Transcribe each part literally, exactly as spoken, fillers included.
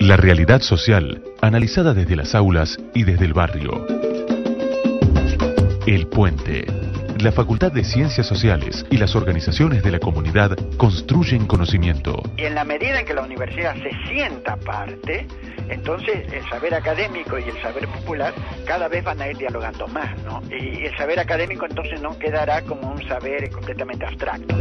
La realidad social, analizada desde las aulas y desde el barrio. El Puente. La Facultad de Ciencias Sociales y las organizaciones de la comunidad construyen conocimiento. Y en la medida en que la universidad se sienta parte, entonces el saber académico y el saber popular cada vez van a ir dialogando más, ¿no? Y el saber académico entonces no quedará como un saber completamente abstracto.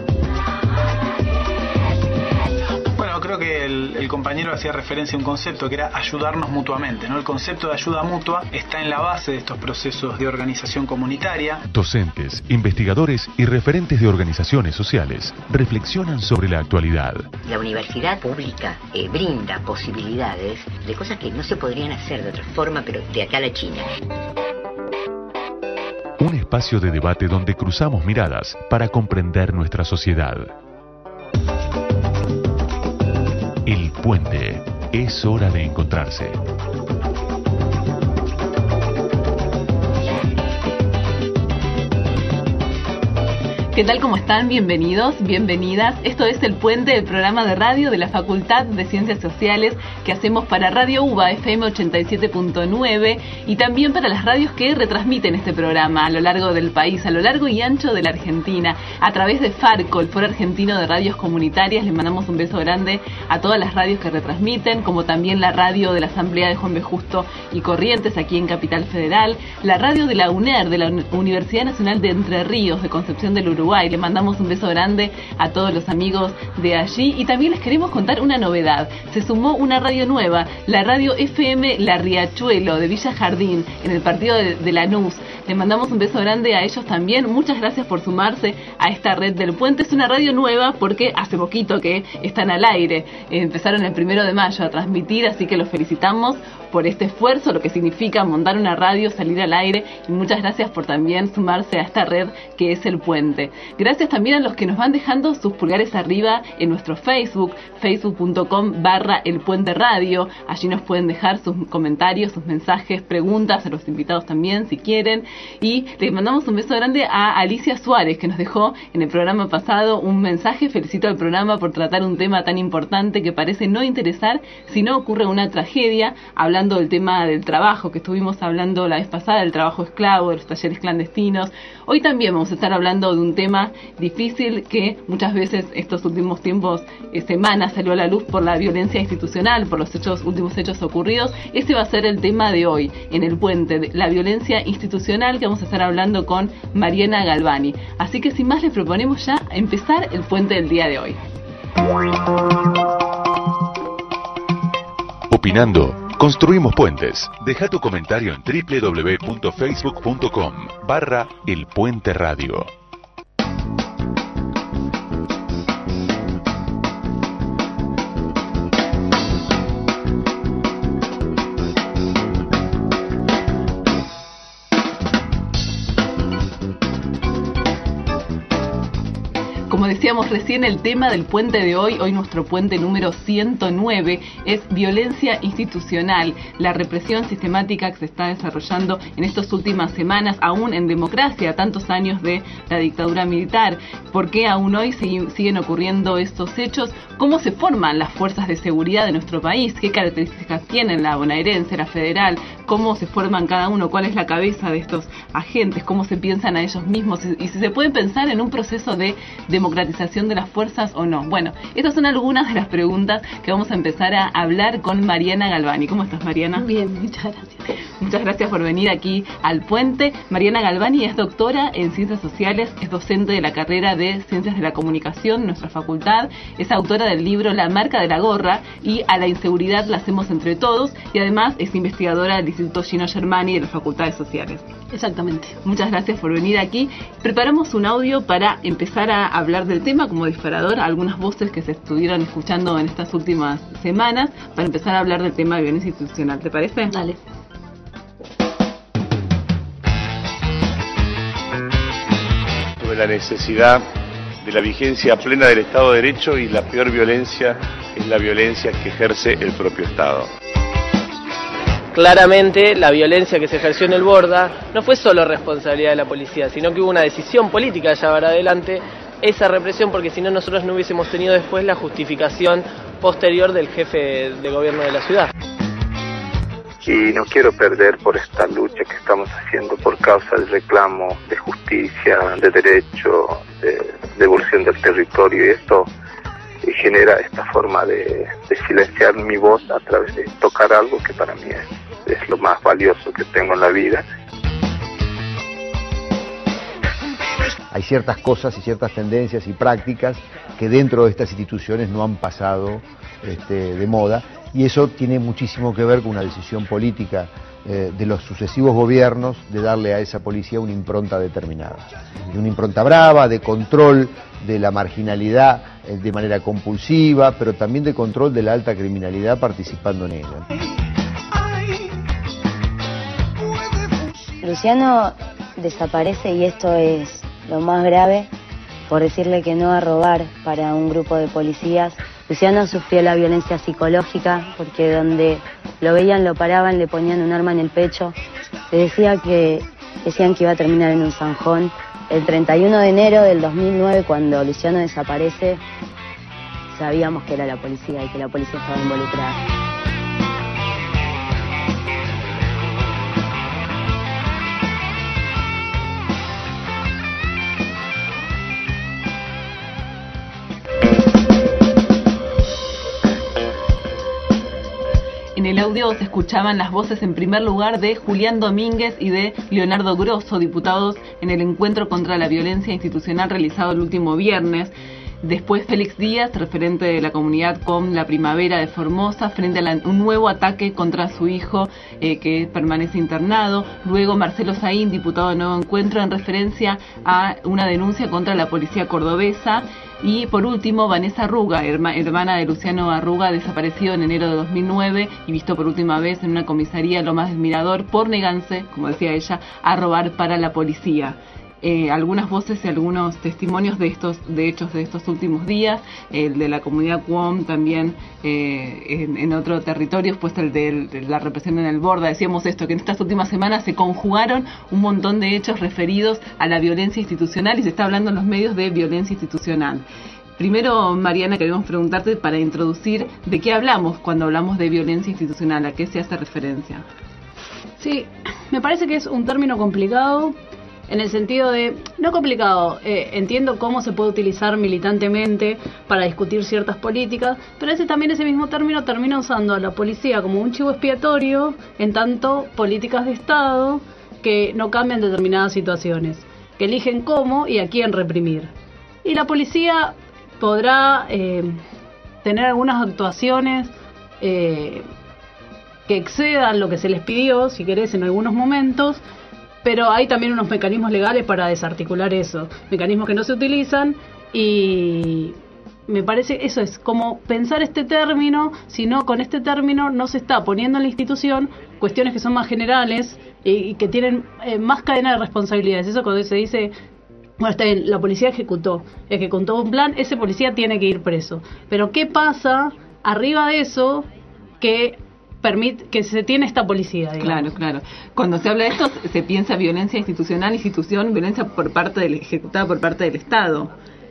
Bueno, creo que el, el compañero hacía referencia a un concepto que era ayudarnos mutuamente, ¿no? El concepto de ayuda mutua está en la base de estos procesos de organización comunitaria. Docentes, investigadores y referentes de organizaciones sociales reflexionan sobre la actualidad. La universidad pública eh, brinda posibilidades de cosas que no se podrían hacer de otra forma, pero de acá a la China. Un espacio de debate donde cruzamos miradas para comprender nuestra sociedad. El Puente. Es hora de encontrarse. ¿Qué tal? ¿Cómo están? Bienvenidos, bienvenidas. Esto es El Puente, el programa de radio de la Facultad de Ciencias Sociales que hacemos para Radio UBA F M ochenta y siete punto nueve y también para las radios que retransmiten este programa a lo largo del país, a lo largo y ancho de la Argentina, a través de FARCO, el Foro Argentino de Radios Comunitarias. Les mandamos un beso grande a todas las radios que retransmiten, como también la radio de la Asamblea de Juan B. Justo y Corrientes aquí en Capital Federal, la radio de la UNER, de la Universidad Nacional de Entre Ríos, de Concepción del Uruguay. Le mandamos un beso grande a todos los amigos de allí y también les queremos contar una novedad. Se sumó una radio nueva, la radio F M La Riachuelo de Villa Jardín, en el partido de, de Lanús. Le mandamos un beso grande a ellos también. Muchas gracias por sumarse a esta red del Puente. Es una radio nueva porque hace poquito que están al aire. Empezaron el primero de mayo a transmitir, así que los felicitamos por este esfuerzo, lo que significa montar una radio, salir al aire, y muchas gracias por también sumarse a esta red que es El Puente. Gracias también a los que nos van dejando sus pulgares arriba en nuestro Facebook, facebook punto com barra El Puente Radio. Allí nos pueden dejar sus comentarios, sus mensajes, preguntas, a los invitados también si quieren. Y les mandamos un beso grande a Alicia Suárez, que nos dejó en el programa pasado un mensaje. Felicito al programa por tratar un tema tan importante que parece no interesar si no ocurre una tragedia, hablando del tema del trabajo, que estuvimos hablando la vez pasada, del trabajo esclavo, de los talleres clandestinos. Hoy también vamos a estar hablando de un tema difícil que muchas veces estos últimos tiempos, eh, semanas, salió a la luz por la violencia institucional, por los hechos últimos hechos ocurridos. Ese va a ser el tema de hoy, en El Puente, de la violencia institucional, que vamos a estar hablando con Mariana Galvani. Así que sin más les proponemos ya empezar el Puente del día de hoy. Opinando, construimos puentes. Deja tu comentario en doble u doble u doble u punto facebook punto com barra El Puente Radio. Como decíamos recién, el tema del puente de hoy, hoy nuestro puente número ciento nueve, es violencia institucional, la represión sistemática que se está desarrollando en estas últimas semanas, aún en democracia, tantos años de la dictadura militar. ¿Por qué aún hoy siguen ocurriendo estos hechos? ¿Cómo se forman las fuerzas de seguridad de nuestro país? ¿Qué características tienen la bonaerense, la federal? ¿Cómo se forman cada uno? ¿Cuál es la cabeza de estos agentes? ¿Cómo se piensan a ellos mismos? Y si se puede pensar en un proceso de democratización de las fuerzas o no. Bueno, estas son algunas de las preguntas que vamos a empezar a hablar con Mariana Galvani. ¿Cómo estás, Mariana? Bien, muchas gracias. Muchas gracias por venir aquí al Puente. Mariana Galvani es doctora en Ciencias Sociales, es docente de la carrera de Ciencias de la Comunicación en nuestra facultad, es autora del libro La marca de la gorra y A la inseguridad la hacemos entre todos, y además es investigadora del Instituto Gino Germani de las Facultades Sociales. Exactamente. Muchas gracias por venir aquí. Preparamos un audio para empezar a hablar del tema como disparador, algunas voces que se estuvieron escuchando en estas últimas semanas, para empezar a hablar del tema de violencia institucional. ¿Te parece? Dale. Sobre la necesidad de la vigencia plena del Estado de Derecho, y la peor violencia es la violencia que ejerce el propio Estado. Claramente la violencia que se ejerció en el Borda no fue solo responsabilidad de la policía, sino que hubo una decisión política de llevar adelante esa represión, porque si no nosotros no hubiésemos tenido después la justificación posterior del jefe de gobierno de la ciudad. Y no quiero perder por esta lucha que estamos haciendo por causa del reclamo de justicia, de derecho, de devolución del territorio, y esto genera esta forma de, de silenciar mi voz a través de tocar algo que para mí es, es lo más valioso que tengo en la vida. Hay ciertas cosas y ciertas tendencias y prácticas que dentro de estas instituciones no han pasado este, de moda, y eso tiene muchísimo que ver con una decisión política eh, de los sucesivos gobiernos de darle a esa policía una impronta determinada, y una impronta brava, de control de la marginalidad eh, de manera compulsiva, pero también de control de la alta criminalidad participando en ella. Luciano desaparece, y esto es lo más grave, por decirle que no a robar para un grupo de policías. Luciano sufrió la violencia psicológica porque donde lo veían, lo paraban, le ponían un arma en el pecho, le decía que, decían que iba a terminar en un zanjón. El treinta y uno de enero del dos mil nueve, cuando Luciano desaparece, sabíamos que era la policía y que la policía estaba involucrada. En el audio se escuchaban las voces en primer lugar de Julián Domínguez y de Leonardo Grosso, diputados en el encuentro contra la violencia institucional realizado el último viernes. Después Félix Díaz, referente de la comunidad con la Primavera de Formosa, frente a la, un nuevo ataque contra su hijo eh, que permanece internado. Luego Marcelo Saín, diputado de Nuevo Encuentro, en referencia a una denuncia contra la policía cordobesa. Y por último, Vanessa Arruga, herma, hermana de Luciano Arruga, desaparecido en enero de dos mil nueve y visto por última vez en una comisaría Lomas del Mirador por negarse, como decía ella, a robar para la policía. Eh, algunas voces y algunos testimonios de estos de hechos de estos últimos días, el de la comunidad Cuom también eh, en, en otro territorio, pues el de, de la represión en el Borda. Decíamos esto, que en estas últimas semanas se conjugaron un montón de hechos referidos a la violencia institucional, y se está hablando en los medios de violencia institucional. Primero, Mariana, queremos preguntarte, para introducir, ¿de qué hablamos cuando hablamos de violencia institucional? ¿A qué se hace referencia? Sí, me parece que es un término complicado, en el sentido de, no complicado, eh, entiendo cómo se puede utilizar militantemente para discutir ciertas políticas, pero ese también ese mismo término termina usando a la policía como un chivo expiatorio en tanto políticas de Estado que no cambian determinadas situaciones, que eligen cómo y a quién reprimir. Y la policía podrá eh, tener algunas actuaciones eh, que excedan lo que se les pidió, si querés, en algunos momentos, pero hay también unos mecanismos legales para desarticular eso, mecanismos que no se utilizan, y me parece eso es como pensar este término, si no, con este término no se está poniendo en la institución cuestiones que son más generales y, y que tienen eh, más cadena de responsabilidades. Eso cuando se dice, bueno, está bien, la policía ejecutó, ejecutó un plan, ese policía tiene que ir preso, pero ¿qué pasa arriba de eso que permite que se tiene esta policía, digamos? Claro, claro. Cuando se habla de esto, se piensa violencia institucional, institución, violencia por parte del ejecutada por parte del Estado.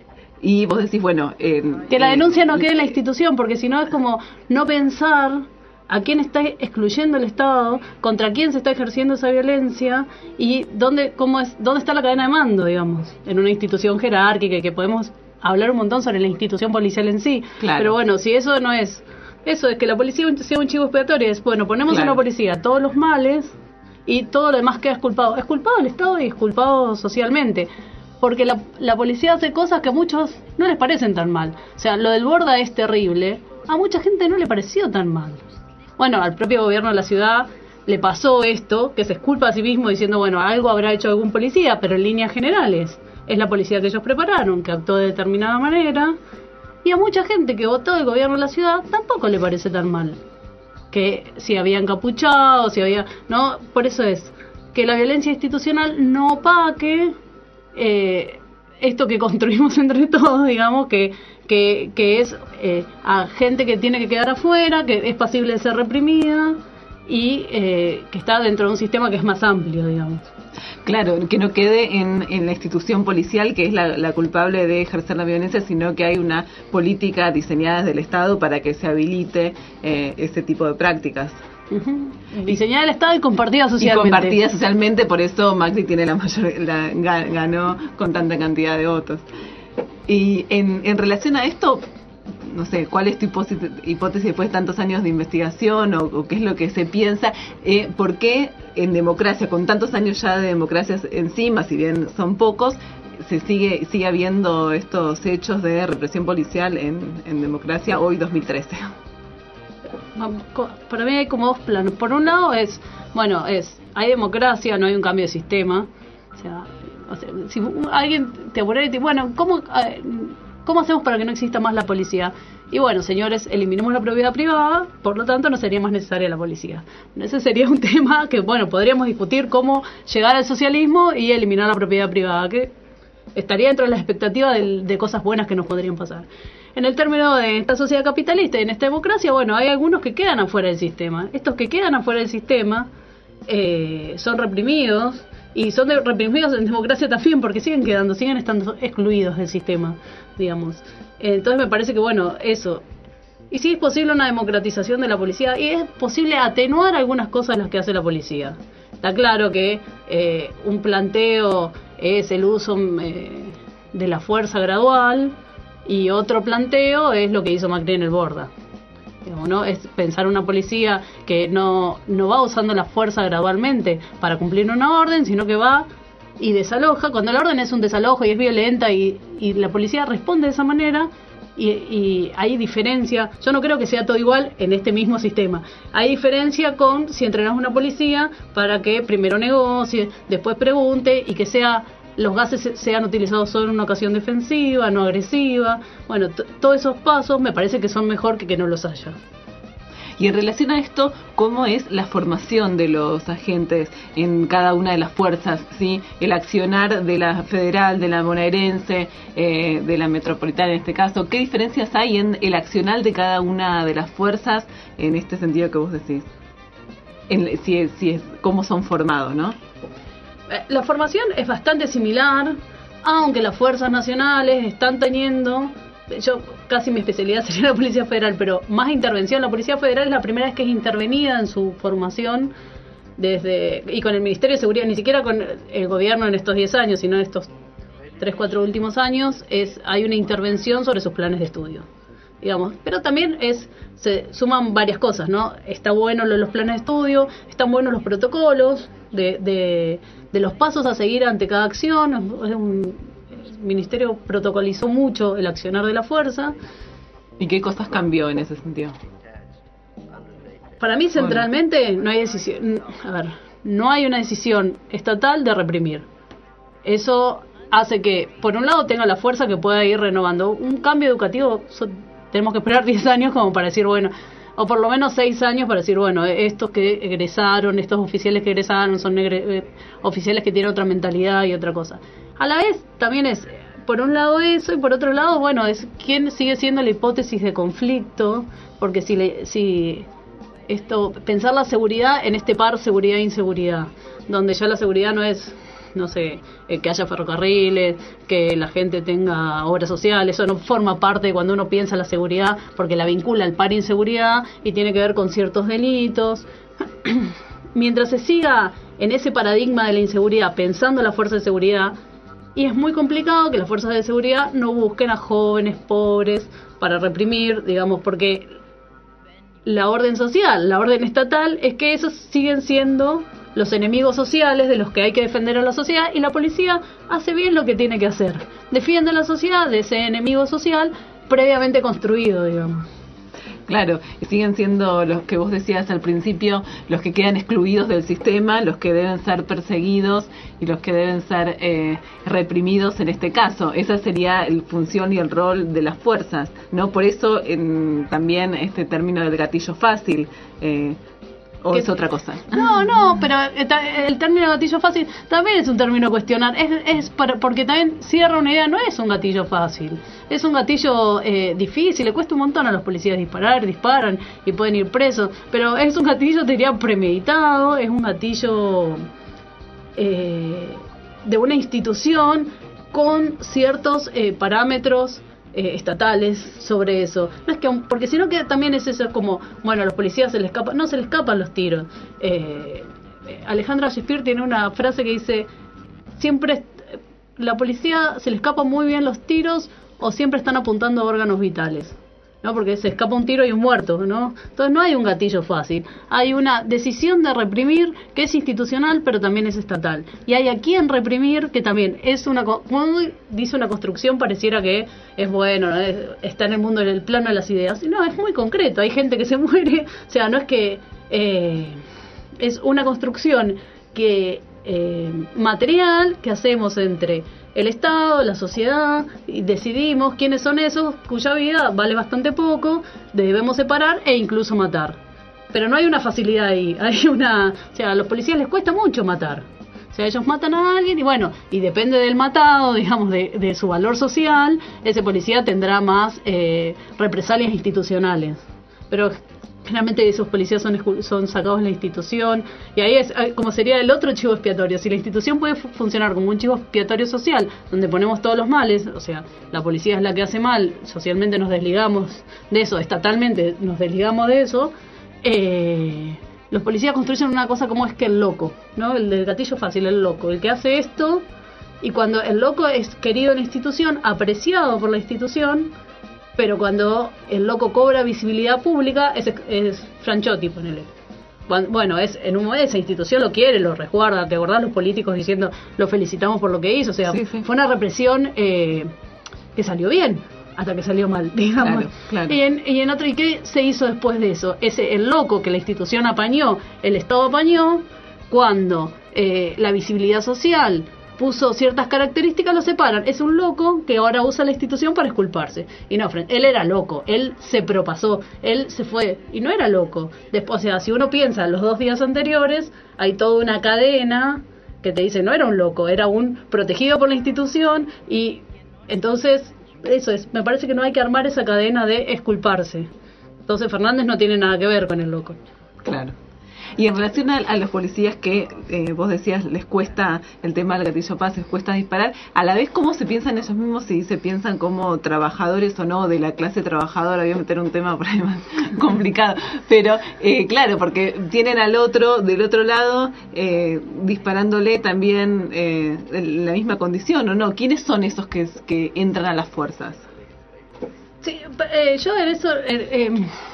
Y vos decís, bueno... Eh, que la eh, denuncia no quede en la institución, porque si no es como no pensar a quién está excluyendo el Estado, contra quién se está ejerciendo esa violencia y dónde, cómo es, dónde está la cadena de mando, digamos, en una institución jerárquica, que podemos hablar un montón sobre la institución policial en sí. Claro. Pero bueno, si eso no es... Eso es que la policía sea un chivo expiatorio, es, bueno, ponemos Claro. en la policía todos los males y todo lo demás queda exculpado. Es culpado el Estado y es culpado socialmente, porque la, la policía hace cosas que a muchos no les parecen tan mal. O sea, lo del Borda es terrible, a mucha gente no le pareció tan mal. Bueno, al propio gobierno de la ciudad le pasó esto, que se exculpa a sí mismo diciendo, bueno, algo habrá hecho algún policía, pero en líneas generales es la policía que ellos prepararon, que actuó de determinada manera. Y a mucha gente que votó el gobierno de la ciudad tampoco le parece tan mal. Que si había encapuchado, si había... No, por eso es que la violencia institucional no opaque eh, esto que construimos entre todos, digamos, que, que, que es eh, a gente que tiene que quedar afuera, que es pasible de ser reprimida, y eh, que está dentro de un sistema que es más amplio, digamos. Claro, que no quede en, en la institución policial, que es la, la culpable de ejercer la violencia, sino que hay una política diseñada desde el Estado para que se habilite eh, ese tipo de prácticas. Uh-huh. Diseñada el Estado y compartida socialmente. Y compartida socialmente, por eso Macri tiene la mayor, la, ganó con tanta cantidad de votos. Y en, en relación a esto, no sé, ¿cuál es tu hipótesis, hipótesis después de tantos años de investigación o, o qué es lo que se piensa? Eh, ¿Por qué en democracia, con tantos años ya de democracias encima, si bien son pocos, se sigue sigue habiendo estos hechos de represión policial en, en democracia hoy dos mil trece? Para mí hay como dos planos. Por un lado es, bueno, es hay democracia, no hay un cambio de sistema. O sea, o sea si alguien te apura y te bueno, ¿cómo, ¿cómo hacemos para que no exista más la policía? Y bueno, señores, eliminemos la propiedad privada, por lo tanto no sería más necesaria la policía. Ese sería un tema que, bueno, podríamos discutir cómo llegar al socialismo y eliminar la propiedad privada, que estaría dentro de las expectativas de, de cosas buenas que nos podrían pasar. En el término de esta sociedad capitalista y en esta democracia, bueno, hay algunos que quedan afuera del sistema. Estos que quedan afuera del sistema eh, son reprimidos, y son de, reprimidos en democracia también porque siguen quedando, siguen estando excluidos del sistema, digamos. Entonces me parece que, bueno, eso. Y sí es posible una democratización de la policía y es posible atenuar algunas cosas las que hace la policía. Está claro que eh, un planteo es el uso eh, de la fuerza gradual y otro planteo es lo que hizo Macri en el Borda. Digamos, ¿no? Es pensar una policía que no, no va usando la fuerza gradualmente para cumplir una orden, sino que va y desaloja. Cuando la orden es un desalojo y es violenta y, y la policía responde de esa manera, y, y hay diferencia. Yo no creo que sea todo igual en este mismo sistema. Hay diferencia con si entrenas una policía para que primero negocie, después pregunte y que sea los gases sean utilizados solo en una ocasión defensiva, no agresiva. Bueno, t- todos esos pasos me parece que son mejor que que no los haya. Y en relación a esto, ¿cómo es la formación de los agentes en cada una de las fuerzas? ¿Sí? El accionar de la federal, de la bonaerense, eh, de la metropolitana en este caso. ¿Qué diferencias hay en el accionar de cada una de las fuerzas en este sentido que vos decís? En, si es, si es, ¿Cómo son formados, no? La formación es bastante similar, aunque las fuerzas nacionales están teniendo, yo casi mi especialidad sería la Policía Federal, pero más intervención. La Policía Federal es la primera vez que es intervenida en su formación desde y con el Ministerio de Seguridad, ni siquiera con el gobierno en estos diez años, sino en estos tres, cuatro últimos años, es hay una intervención sobre sus planes de estudio, digamos. Pero también es se suman varias cosas, ¿no? Está bueno lo de los planes de estudio, están buenos los protocolos de, de, de los pasos a seguir ante cada acción. Es un, el Ministerio protocolizó mucho el accionar de la fuerza. ¿Y qué cosas cambió en ese sentido? Para mí, centralmente, no hay decisión, a ver, no hay una decisión estatal de reprimir. Eso hace que, por un lado, tenga la fuerza que pueda ir renovando. Un cambio educativo, so, tenemos que esperar diez años como para decir, bueno, o por lo menos seis años para decir, bueno, estos que egresaron, estos oficiales que egresaron son egre- eh, oficiales que tienen otra mentalidad y otra cosa. A la vez, también es, por un lado eso, y por otro lado, bueno, es quién sigue siendo la hipótesis de conflicto, porque si le, si esto, pensar la seguridad en este par seguridad e inseguridad, donde ya la seguridad no es, no sé, eh, que haya ferrocarriles, que la gente tenga obras sociales, eso no forma parte de cuando uno piensa en la seguridad, porque la vincula al par inseguridad y tiene que ver con ciertos delitos. Mientras se siga en ese paradigma de la inseguridad, pensando en la fuerza de seguridad, y es muy complicado que las fuerzas de seguridad no busquen a jóvenes pobres para reprimir, digamos, porque la orden social, la orden estatal, es que esos siguen siendo los enemigos sociales de los que hay que defender a la sociedad, y la policía hace bien lo que tiene que hacer, defiende a la sociedad de ese enemigo social previamente construido, digamos. Claro, y siguen siendo los que vos decías al principio, los que quedan excluidos del sistema, los que deben ser perseguidos y los que deben ser eh, reprimidos en este caso. Esa sería la función y el rol de las fuerzas, ¿no? Por eso en, también este término del gatillo fácil, eh, ¿O que, es otra cosa? No, no, pero el término gatillo fácil también es un término a cuestionar. Es, es para, porque también cierra una idea, no es un gatillo fácil. Es un gatillo eh, difícil, le cuesta un montón a los policías disparar, disparan y pueden ir presos. Pero es un gatillo, te diría, premeditado, es un gatillo eh, de una institución con ciertos eh, parámetros Eh, estatales sobre eso. No es que, porque si no que también es eso, como, bueno, a los policías se les escapa, no se les escapan los tiros. Eh, Alejandra Shakespeare tiene una frase que dice, siempre la policía se le escapan muy bien los tiros o siempre están apuntando a órganos vitales, ¿no? Porque se escapa un tiro y un muerto, ¿no? Entonces no hay un gatillo fácil, hay una decisión de reprimir que es institucional pero también es estatal, y hay a quien reprimir que también es una, como dice una construcción, pareciera que es bueno, ¿no? Es, está en el mundo, en el plano de las ideas, y no, es muy concreto, hay gente que se muere, o sea, no es que eh, es una construcción que eh, material que hacemos entre el Estado, la sociedad, y decidimos quiénes son esos cuya vida vale bastante poco, debemos separar e incluso matar. Pero no hay una facilidad ahí, hay una, o sea, a los policías les cuesta mucho matar. O sea, ellos matan a alguien y bueno, y depende del matado, digamos, de, de su valor social, ese policía tendrá más eh, represalias institucionales. Pero generalmente esos policías son, son sacados de la institución, y ahí es como sería el otro chivo expiatorio. Si la institución puede funcionar como un chivo expiatorio social, donde ponemos todos los males, o sea, la policía es la que hace mal, socialmente nos desligamos de eso, estatalmente nos desligamos de eso, eh, los policías construyen una cosa como es que el loco, ¿no? El del gatillo fácil, el loco, el que hace esto, y cuando el loco es querido en la institución, apreciado por la institución, pero cuando el loco cobra visibilidad pública, es, es Franchotti, ponele. Bueno, es en un esa institución lo quiere, lo resguarda. ¿Te acordás los políticos diciendo lo felicitamos por lo que hizo? O sea, sí, sí. Fue una represión eh, que salió bien, hasta que salió mal, digamos. Claro, claro. Y, en, y en otro, ¿y qué se hizo después de eso? Ese el loco que la institución apañó, el Estado apañó, cuando eh, la visibilidad social puso ciertas características, lo separan. Es un loco que ahora usa la institución para exculparse. Y no, él era loco, él se propasó, él se fue, y no era loco. Después, o sea, si uno piensa en los dos días anteriores, hay toda una cadena que te dice, no era un loco, era un protegido por la institución, y entonces, eso es, me parece que no hay que armar esa cadena de exculparse. Entonces Fernández no tiene nada que ver con el loco. Claro. Y en relación a, a los policías que eh, vos decías les cuesta el tema del gatillo fácil, les cuesta disparar, a la vez cómo se piensan ellos mismos, si se piensan como trabajadores o no de la clase trabajadora. Voy a meter un tema por ahí más complicado, pero eh, claro, porque tienen al otro del otro lado eh, disparándole también eh, en la misma condición, ¿o no? ¿Quiénes son esos que, que entran a las fuerzas? Sí, eh, yo en eso eh, eh,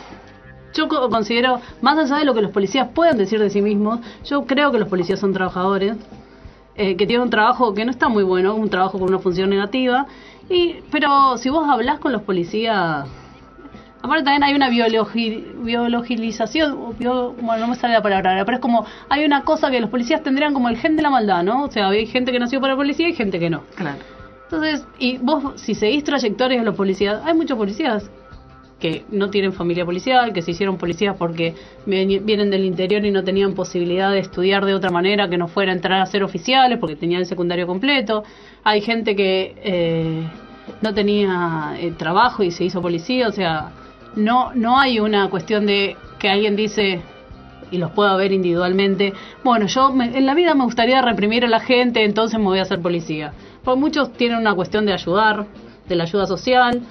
yo considero, más allá de lo que los policías puedan decir de sí mismos, yo creo que los policías son trabajadores, eh, que tienen un trabajo que no está muy bueno, un trabajo con una función negativa, y pero si vos hablás con los policías, aparte también hay una biologi, biologización, bio, bueno, no me sale la palabra, pero es como, hay una cosa que los policías tendrían como el gen de la maldad, ¿no? O sea, hay gente que nació para policía y gente que no. Claro. Entonces, y vos, si seguís trayectorias de los policías, hay muchos policías que no tienen familia policial, que se hicieron policías porque vienen del interior y no tenían posibilidad de estudiar de otra manera que no fuera entrar a ser oficiales porque tenían el secundario completo. Hay gente que eh, no tenía eh, trabajo y se hizo policía. O sea, no no hay una cuestión de que alguien dice, y los pueda ver individualmente, bueno, yo me, en la vida me gustaría reprimir a la gente, entonces me voy a hacer policía. Porque muchos tienen una cuestión de ayudar, de la ayuda social.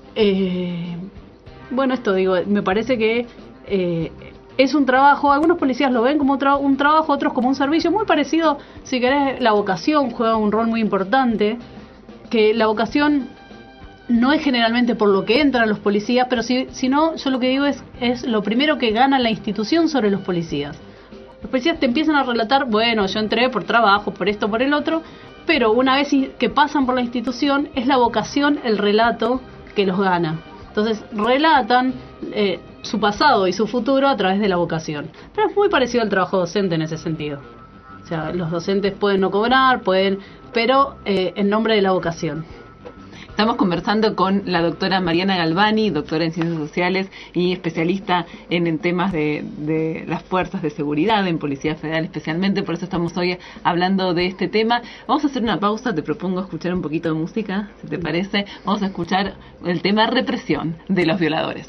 Eh, bueno, esto digo, me parece que eh, es un trabajo, algunos policías lo ven como tra- un trabajo, otros como un servicio, muy parecido, si querés, la vocación juega un rol muy importante, que la vocación no es generalmente por lo que entran los policías, pero si, si no, yo lo que digo es, es lo primero que gana la institución sobre los policías. Los policías te empiezan a relatar, bueno, yo entré por trabajo, por esto, por el otro, pero una vez que pasan por la institución, es la vocación, el relato que los gana. Entonces relatan eh, su pasado y su futuro a través de la vocación. Pero es muy parecido al trabajo docente en ese sentido. O sea, los docentes pueden no cobrar, pueden, pero eh, en nombre de la vocación. Estamos conversando con la doctora Mariana Galvani, doctora en Ciencias Sociales y especialista en, en temas de, de las fuerzas de seguridad, en Policía Federal especialmente, por eso estamos hoy hablando de este tema. Vamos a hacer una pausa, te propongo escuchar un poquito de música, si te parece. Vamos a escuchar el tema represión de los violadores.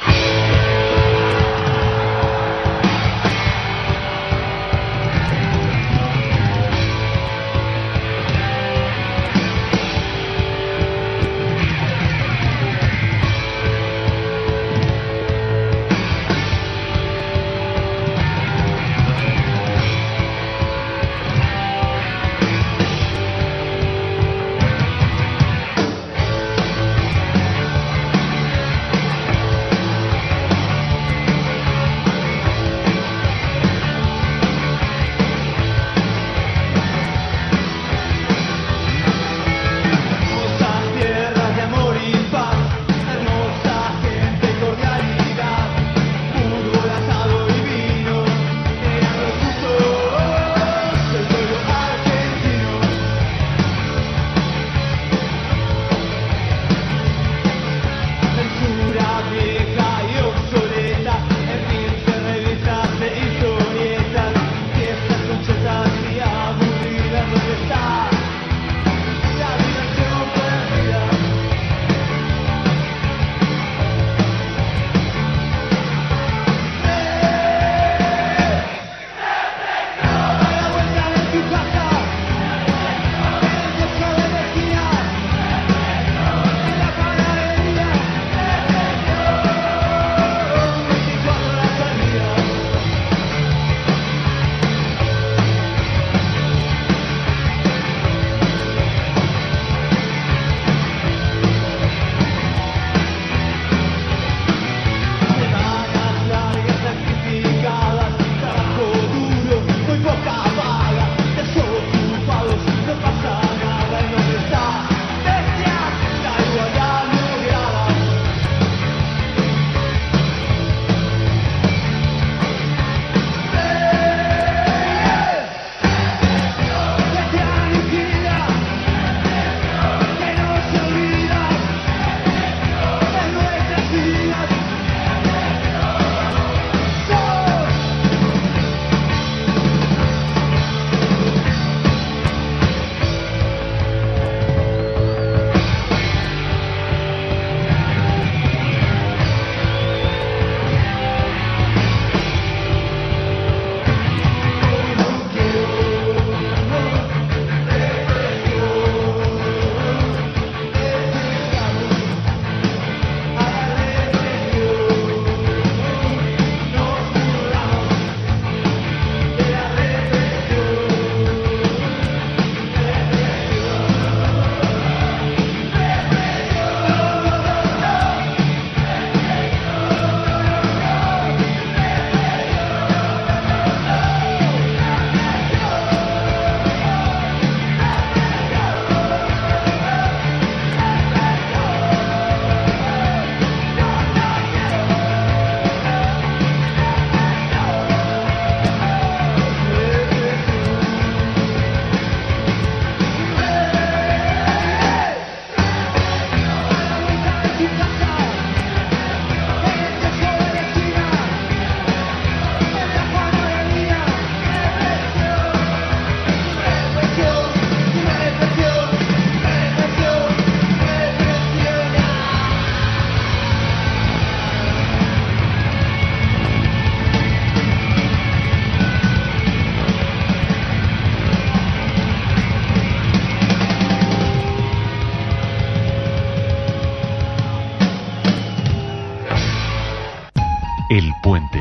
El Puente.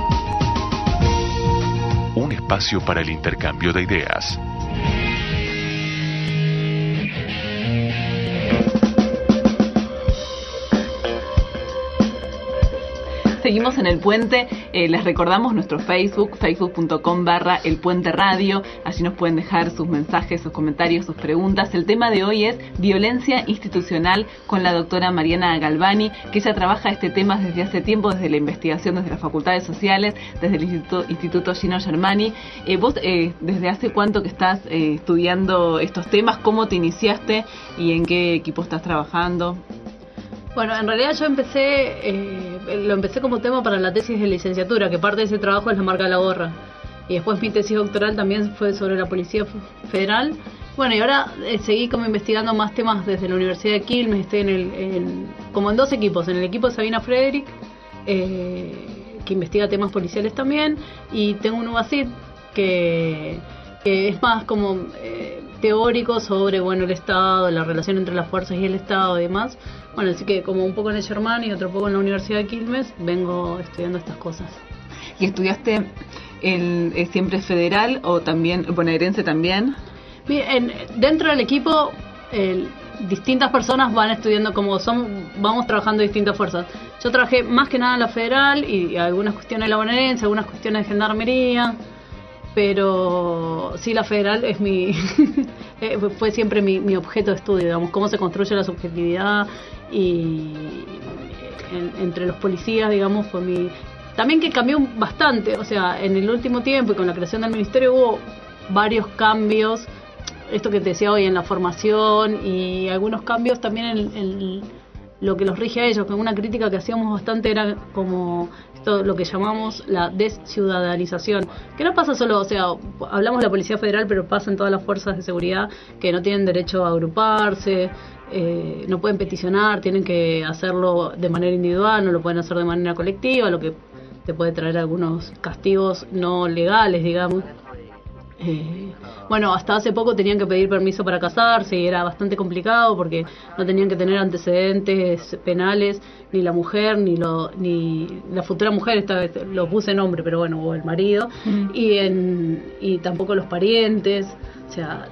Un espacio para el intercambio de ideas. Seguimos en El Puente, eh, les recordamos nuestro Facebook, facebook punto com barra El Puente Radio, allí nos pueden dejar sus mensajes, sus comentarios, sus preguntas. El tema de hoy es violencia institucional con la doctora Mariana Galvani, que ella trabaja este tema desde hace tiempo, desde la investigación, desde las facultades sociales, desde el Instituto, Instituto Gino Germani. Eh, vos, eh, ¿desde hace cuánto que estás eh, estudiando estos temas? ¿Cómo te iniciaste y en qué equipo estás trabajando? Bueno, en realidad yo empecé, eh, lo empecé como tema para la tesis de licenciatura, que parte de ese trabajo es la marca La Gorra. Y después mi tesis doctoral también fue sobre la Policía Federal. Bueno, y ahora eh, seguí como investigando más temas desde la Universidad de Quilmes, estoy en el, en, como en dos equipos, en el equipo de Sabina Frederick, eh, que investiga temas policiales también, y tengo un UBACIT que, que es más como eh, teórico sobre, bueno, el Estado, la relación entre las fuerzas y el Estado y demás. Bueno, así que como un poco en el Germán y otro poco en la Universidad de Quilmes, vengo estudiando estas cosas. ¿Y estudiaste el, el siempre federal o también bonaerense también? Bien, dentro del equipo, el, distintas personas van estudiando como son, vamos trabajando distintas fuerzas. Yo trabajé más que nada en la federal y algunas cuestiones de la bonaerense, algunas cuestiones de gendarmería, pero sí, la federal es mi fue siempre mi, mi objeto de estudio, digamos, cómo se construye la subjetividad y en, entre los policías, digamos, fue mi... También que cambió bastante, o sea, en el último tiempo y con la creación del ministerio hubo varios cambios, esto que te decía hoy, en la formación y algunos cambios también en, en lo que los rige a ellos, que una crítica que hacíamos bastante era como esto, lo que llamamos la desciudadanización, que no pasa solo, o sea, hablamos de la Policía Federal, pero pasa en todas las fuerzas de seguridad que no tienen derecho a agruparse, eh, no pueden peticionar, tienen que hacerlo de manera individual, no lo pueden hacer de manera colectiva, lo que te puede traer algunos castigos no legales, digamos. Eh, bueno, hasta hace poco tenían que pedir permiso para casarse y era bastante complicado porque no tenían que tener antecedentes penales ni la mujer ni lo ni la futura mujer, esta vez lo puse nombre, pero bueno, o el marido, uh-huh. y en y tampoco los parientes, o sea,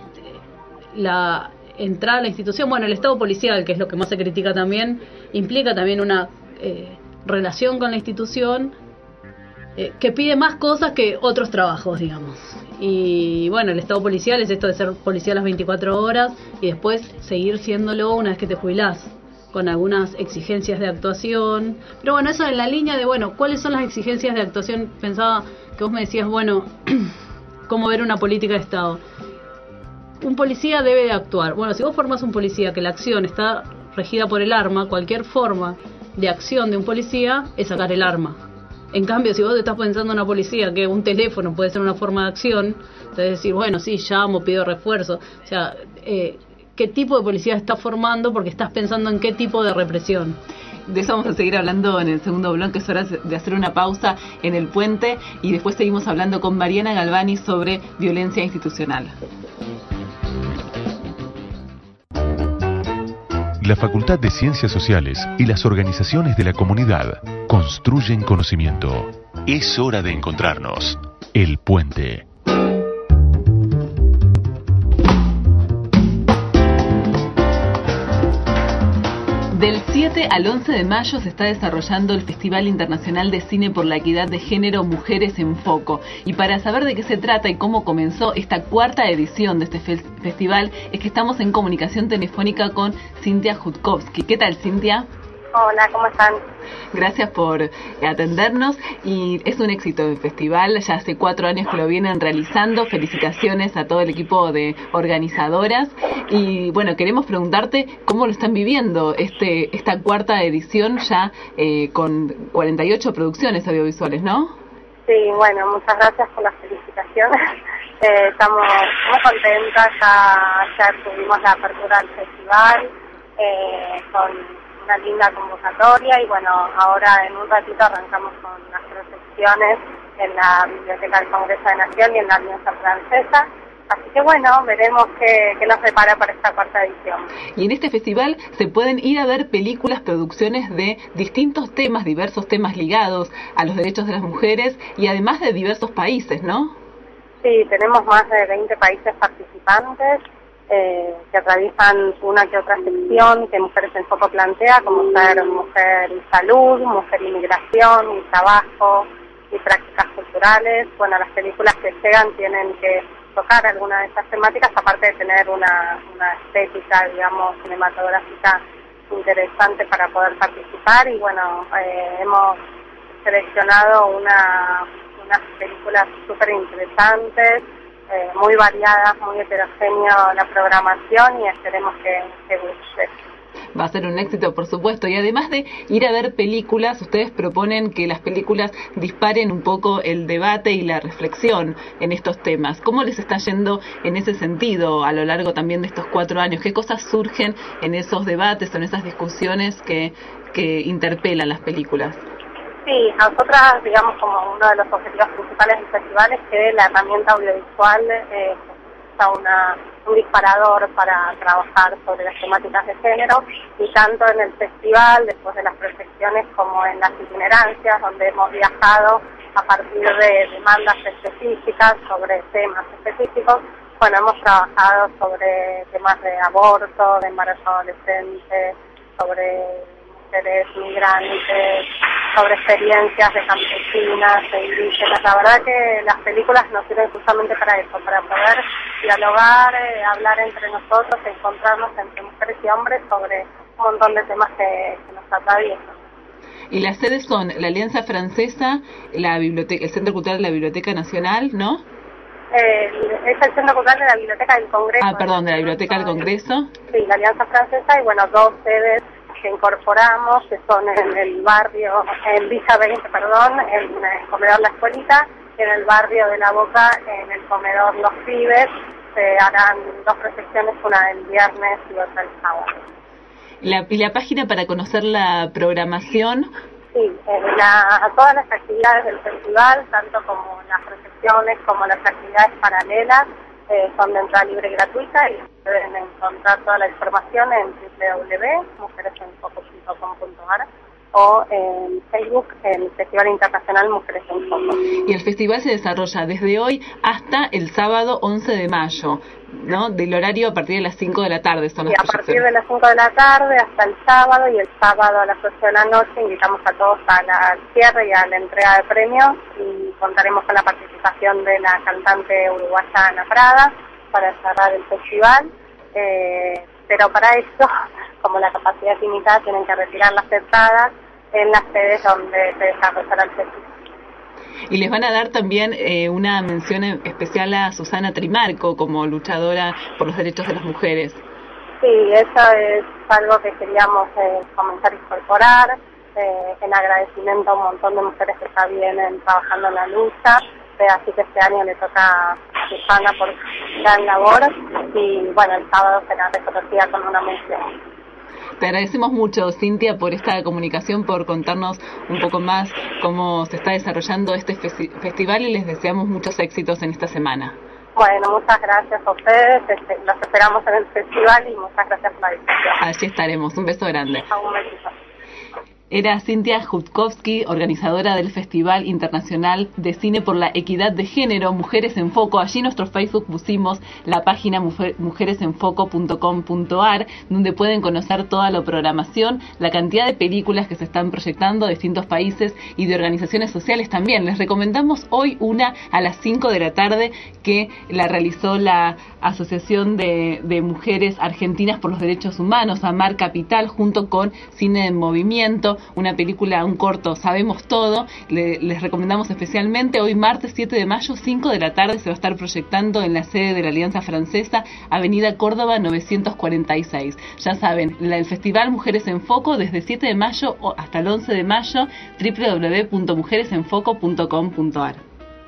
la entrada a la institución, bueno, el Estado policial, que es lo que más se critica también, implica también una eh, relación con la institución eh, que pide más cosas que otros trabajos, digamos. Y bueno, el Estado policial es esto de ser policía a las veinticuatro horas y después seguir siéndolo una vez que te jubilás, con algunas exigencias de actuación. Pero bueno, eso en la línea de, bueno, ¿cuáles son las exigencias de actuación? Pensaba que vos me decías, bueno, ¿cómo ver una política de Estado? Un policía debe de actuar. Bueno, si vos formás un policía que la acción está regida por el arma, cualquier forma de acción de un policía es sacar el arma. En cambio, si vos estás pensando en una policía que un teléfono puede ser una forma de acción, entonces decir, bueno, sí, llamo, pido refuerzo. O sea, eh, ¿qué tipo de policía estás formando? Porque estás pensando en qué tipo de represión. De eso vamos a seguir hablando en el segundo bloque, es hora de hacer una pausa en El Puente y después seguimos hablando con Mariana Galvani sobre violencia institucional. La Facultad de Ciencias Sociales y las organizaciones de la comunidad construyen conocimiento. Es hora de encontrarnos. El Puente. Del siete al once de mayo se está desarrollando el Festival Internacional de Cine por la Equidad de Género Mujeres en Foco. Y para saber de qué se trata y cómo comenzó esta cuarta edición de este fe- festival, es que estamos en comunicación telefónica con Cintia Jutkowski. ¿Qué tal, Cintia? Hola, ¿cómo están? Gracias por atendernos y es un éxito el festival, ya hace cuatro años que lo vienen realizando, felicitaciones a todo el equipo de organizadoras y bueno, queremos preguntarte cómo lo están viviendo este esta cuarta edición ya eh, con cuarenta y ocho producciones audiovisuales, ¿no? Sí, bueno, muchas gracias por las felicitaciones, eh, estamos muy contentas, ya, ya tuvimos la apertura del festival eh, con una linda convocatoria y bueno, ahora en un ratito arrancamos con las proyecciones en la Biblioteca del Congreso de Nación y en la Alianza Francesa, así que bueno, veremos qué, qué nos prepara para esta cuarta edición. Y en este festival se pueden ir a ver películas, producciones de distintos temas, diversos temas ligados a los derechos de las mujeres y además de diversos países, ¿no? Sí, tenemos más de veinte países participantes. eh, que realizan una que otra sección que Mujeres en Foco plantea, como ser mujer y salud, mujer y migración, y trabajo, y prácticas culturales. Bueno, las películas que llegan tienen que tocar alguna de estas temáticas, aparte de tener una, una estética, digamos, cinematográfica interesante para poder participar. Y bueno, eh, hemos seleccionado una, unas películas súper interesantes, eh, muy variadas, muy heterogénea la programación, y esperemos que, que guste. Va a ser un éxito, por supuesto. Y además de ir a ver películas, ustedes proponen que las películas disparen un poco el debate y la reflexión en estos temas. ¿Cómo les está yendo en ese sentido a lo largo también de estos cuatro años? ¿Qué cosas surgen en esos debates o en esas discusiones que, que interpelan las películas? Sí, nosotras, digamos, como uno de los objetivos principales del festival es que la herramienta audiovisual eh, sea una, un disparador para trabajar sobre las temáticas de género, y tanto en el festival, después de las proyecciones, como en las itinerancias, donde hemos viajado a partir de demandas específicas sobre temas específicos. Bueno, hemos trabajado sobre temas de aborto, de embarazo adolescente, sobre mujeres migrantes, sobre experiencias de campesinas, de indígenas. La verdad que las películas nos sirven justamente para eso, para poder dialogar, eh, hablar entre nosotros, encontrarnos entre mujeres y hombres sobre un montón de temas que, que nos atraviesan. Y las sedes son la Alianza Francesa, la biblioteca, el Centro Cultural de la Biblioteca Nacional, ¿no? Eh, es el Centro Cultural de la Biblioteca del Congreso. Ah, perdón, de la Biblioteca del Congreso. Sí, la Alianza Francesa, y bueno, dos sedes que incorporamos, que son en el barrio, en Villa veinte, perdón, en el comedor La Escuelita, y en el barrio de La Boca, en el comedor Los Pibes. Se harán dos proyecciones, una el viernes y otra el sábado. La, ¿Y la página para conocer la programación? Sí, en la, a todas las actividades del festival, tanto como las proyecciones como las actividades paralelas, Eh, son de entrada libre y gratuita, y pueden encontrar toda la información en doble u doble u doble u punto mujeres en foco punto com punto a r o en Facebook, el Festival Internacional Mujeres en Foco. Y el festival se desarrolla desde hoy hasta el sábado once de mayo, ¿no? Del horario a partir de las cinco de la tarde. Son y a partir de las cinco de la tarde hasta el sábado, y el sábado a las ocho de la noche invitamos a todos a la, al cierre y a la entrega de premios, y contaremos con la participación de la cantante uruguaya Ana Prada para cerrar el festival. Eh, pero para eso, como la capacidad es limitada, tienen que retirar las entradas en las sedes donde se desarrollará el festival. Y les van a dar también eh, una mención especial a Susana Trimarco como luchadora por los derechos de las mujeres. Sí, eso es algo que queríamos eh, comenzar a incorporar, eh, en agradecimiento a un montón de mujeres que ya vienen trabajando en la lucha. Eh, así que este año le toca a Susana por gran labor, y bueno, el sábado será reconocida con una mención. Te agradecemos mucho, Cintia, por esta comunicación, por contarnos un poco más cómo se está desarrollando este festi- festival, y les deseamos muchos éxitos en esta semana. Bueno, muchas gracias a ustedes, este, los esperamos en el festival, y muchas gracias por la discusión. Allí estaremos, un beso grande. Un besito. Era Cintia Jutkowski, organizadora del Festival Internacional de Cine por la Equidad de Género, Mujeres en Foco. Allí en nuestro Facebook pusimos la página mujeres en foco punto com punto a r, donde pueden conocer toda la programación, la cantidad de películas que se están proyectando de distintos países y de organizaciones sociales también. Les recomendamos hoy una a las cinco de la tarde que la realizó la Asociación de, de Mujeres Argentinas por los Derechos Humanos, AMAR Capital, junto con Cine en Movimiento, una película, un corto, Sabemos Todo. Le, les recomendamos especialmente. Hoy martes siete de mayo, cinco de la tarde, se va a estar proyectando en la sede de la Alianza Francesa, Avenida Córdoba novecientos cuarenta y seis. Ya saben, la, el Festival Mujeres en Foco desde siete de mayo hasta el once de mayo, doble u doble u doble u punto mujeres en foco punto com punto a r.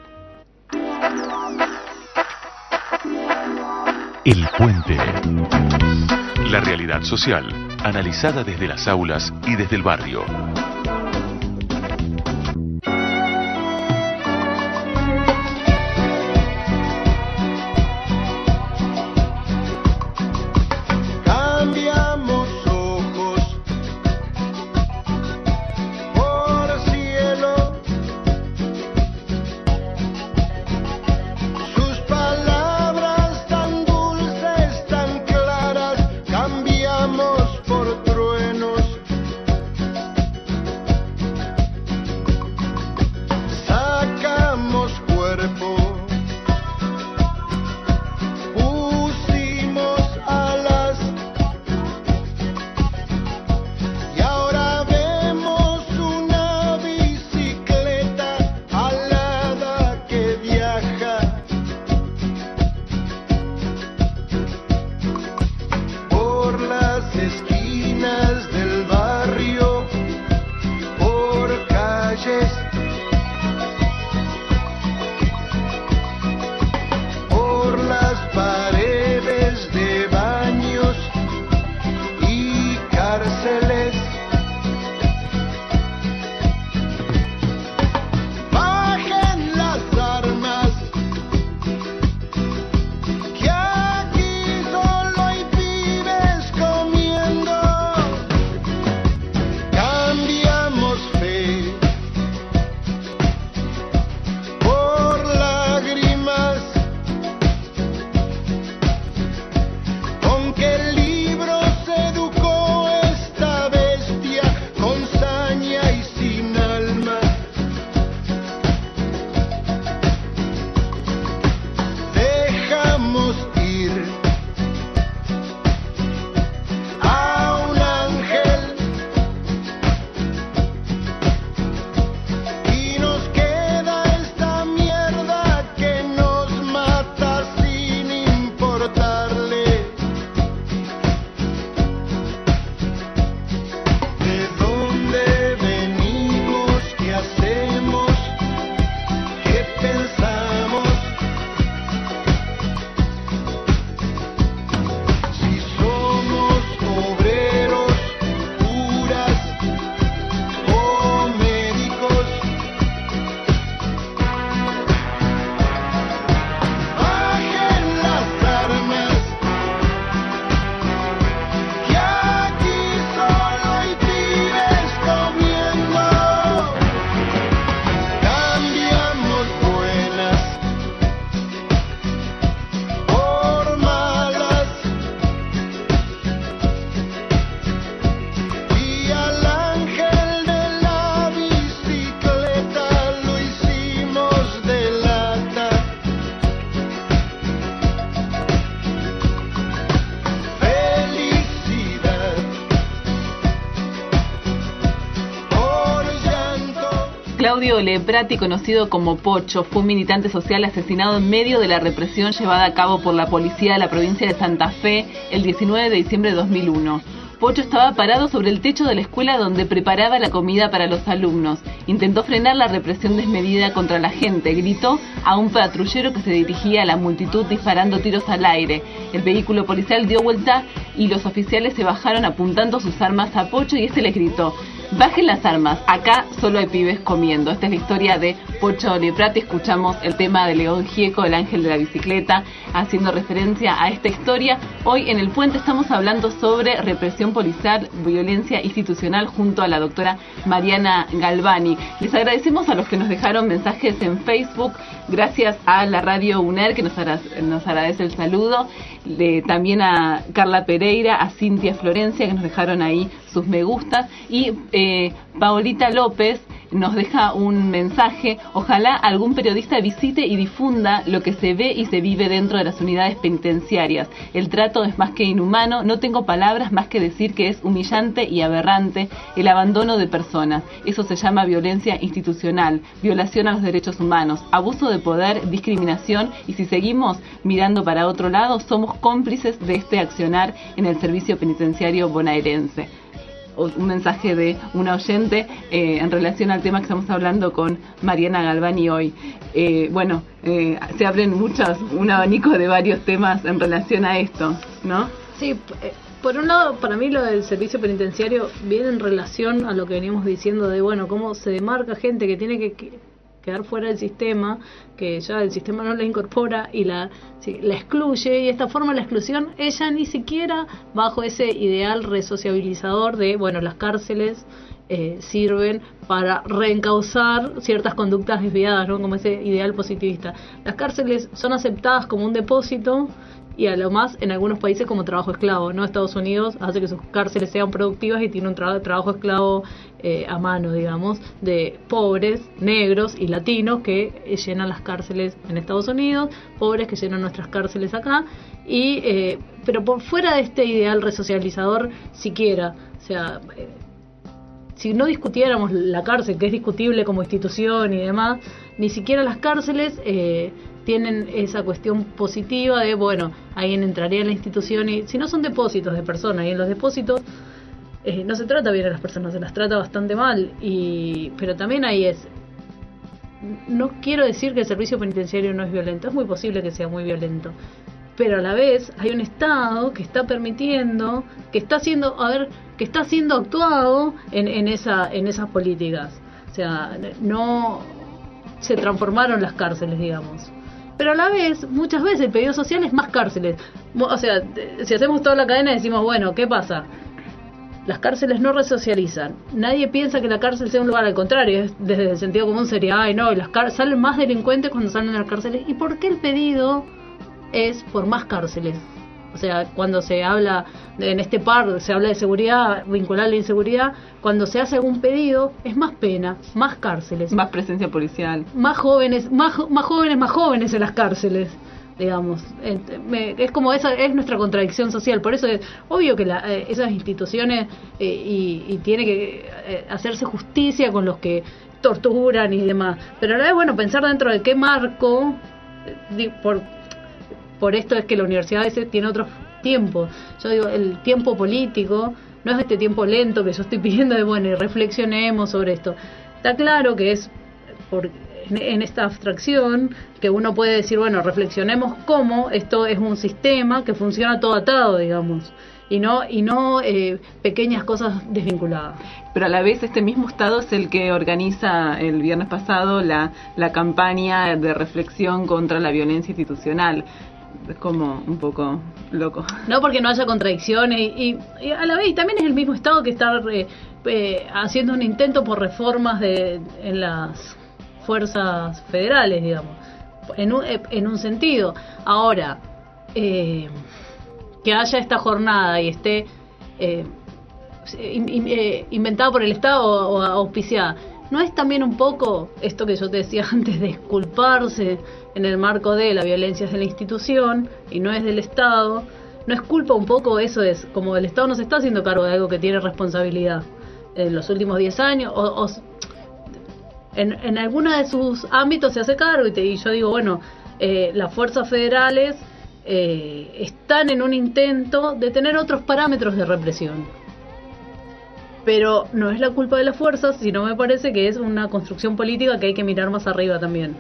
El Puente. La realidad social, analizada desde las aulas y desde el barrio. Cambiamos ojos por cielo, sus palabras tan dulces, tan Claudio Leprati, conocido como Pocho, fue un militante social asesinado en medio de la represión llevada a cabo por la policía de la provincia de Santa Fe el diecinueve de diciembre de dos mil uno. Pocho estaba parado sobre el techo de la escuela donde preparaba la comida para los alumnos. Intentó frenar la represión desmedida contra la gente. Gritó a un patrullero que se dirigía a la multitud disparando tiros al aire. El vehículo policial dio vuelta y los oficiales se bajaron apuntando sus armas a Pocho y este les gritó: bajen las armas, acá solo hay pibes comiendo. Esta es la historia de Pocho Leprati. Escuchamos el tema de León Gieco, el ángel de la bicicleta, haciendo referencia a esta historia. Hoy en El Puente estamos hablando sobre represión policial, violencia institucional, junto a la doctora Mariana Galvani. Les agradecemos a los que nos dejaron mensajes en Facebook, gracias a la radio UNER, que nos, nos agradece el saludo, de, también a Carla Pereira, a Cintia Florencia, que nos dejaron ahí sus me gustas, y eh, Paolita López nos deja un mensaje: ojalá algún periodista visite y difunda lo que se ve y se vive dentro de las unidades penitenciarias. El trato es más que inhumano, no tengo palabras más que decir que es humillante y aberrante el abandono de personas. Eso se llama violencia institucional, violación a los derechos humanos, abuso de poder, discriminación, y si seguimos mirando para otro lado, somos cómplices de este accionar en el servicio penitenciario bonaerense. Un mensaje de una oyente eh, en relación al tema que estamos hablando con Mariana Galvani hoy. Eh, bueno, eh, se abren muchos, un abanico de varios temas en relación a esto, ¿no? Sí, eh, por un lado, para mí lo del servicio penitenciario viene en relación a lo que veníamos diciendo de, bueno, cómo se demarca gente que tiene que, que quedar fuera del sistema, que ya el sistema no la incorpora y la, sí, la excluye, y esta forma de la exclusión, ella ni siquiera bajo ese ideal resociabilizador de, bueno, las cárceles eh, sirven para reencauzar ciertas conductas desviadas, ¿no? Como ese ideal positivista. Las cárceles son aceptadas como un depósito y a lo más en algunos países como trabajo esclavo, ¿no? Estados Unidos hace que sus cárceles sean productivas y tiene un tra- trabajo esclavo eh, a mano, digamos, de pobres, negros y latinos que eh, llenan las cárceles en Estados Unidos, pobres que llenan nuestras cárceles acá, y eh, pero por fuera de este ideal resocializador siquiera, o sea, eh, si no discutiéramos la cárcel, que es discutible como institución y demás, ni siquiera las cárceles eh, tienen esa cuestión positiva de, bueno, ahí entraría la institución, y si no son depósitos de personas, y en los depósitos eh, no se trata bien a las personas, se las trata bastante mal, y pero también ahí es, no quiero decir que el servicio penitenciario no es violento, es muy posible que sea muy violento, pero a la vez hay un Estado que está permitiendo, que está haciendo, a ver, que está siendo actuado en, en esa, en esas políticas, o sea, no se transformaron las cárceles, digamos. Pero a la vez, muchas veces el pedido social es más cárceles. O sea, si hacemos toda la cadena decimos, bueno, ¿qué pasa? Las cárceles no resocializan. Nadie piensa que la cárcel sea un lugar, al contrario, es, desde el sentido común sería, ay no, las car- salen más delincuentes cuando salen de las cárceles. ¿Y por qué el pedido es por más cárceles? O sea, cuando se habla, de, en este par, se habla de seguridad, vincular la inseguridad, cuando se hace algún pedido, es más pena, más cárceles. Más presencia policial. Más jóvenes, más, más jóvenes, más jóvenes en las cárceles, digamos. Es como esa, es nuestra contradicción social. Por eso es obvio que la, eh, esas instituciones, eh, y, y tiene que eh, hacerse justicia con los que torturan y demás. Pero a la vez, bueno, pensar dentro de qué marco, eh, por... Por esto es que la universidad a veces tiene otros tiempos. Yo digo, el tiempo político no es este tiempo lento que yo estoy pidiendo de, bueno, y reflexionemos sobre esto. Está claro que es por, en, en esta abstracción que uno puede decir, bueno, reflexionemos cómo esto es un sistema que funciona todo atado, digamos, y no y no eh, pequeñas cosas desvinculadas. Pero a la vez este mismo Estado es el que organiza el viernes pasado la, la campaña de reflexión contra la violencia institucional. Es como un poco loco. No porque no haya contradicciones, y, y, y a la vez y también es el mismo Estado que está eh, eh, haciendo un intento por reformas de en las fuerzas federales, digamos, en un, en un sentido. Ahora, eh, que haya esta jornada y esté eh, in, in, eh, inventada por el Estado o auspiciada, ¿no es también un poco esto que yo te decía antes de disculparse en el marco de la violencia es de la institución y no es del Estado? ¿No es culpa un poco eso? Es como el Estado no se está haciendo cargo de algo que tiene responsabilidad en los últimos diez años, o, o en, en alguna de sus ámbitos se hace cargo y, te, y yo digo, bueno, eh, las fuerzas federales eh, están en un intento de tener otros parámetros de represión. Pero no es la culpa de las fuerzas, sino me parece que es una construcción política que hay que mirar más arriba también.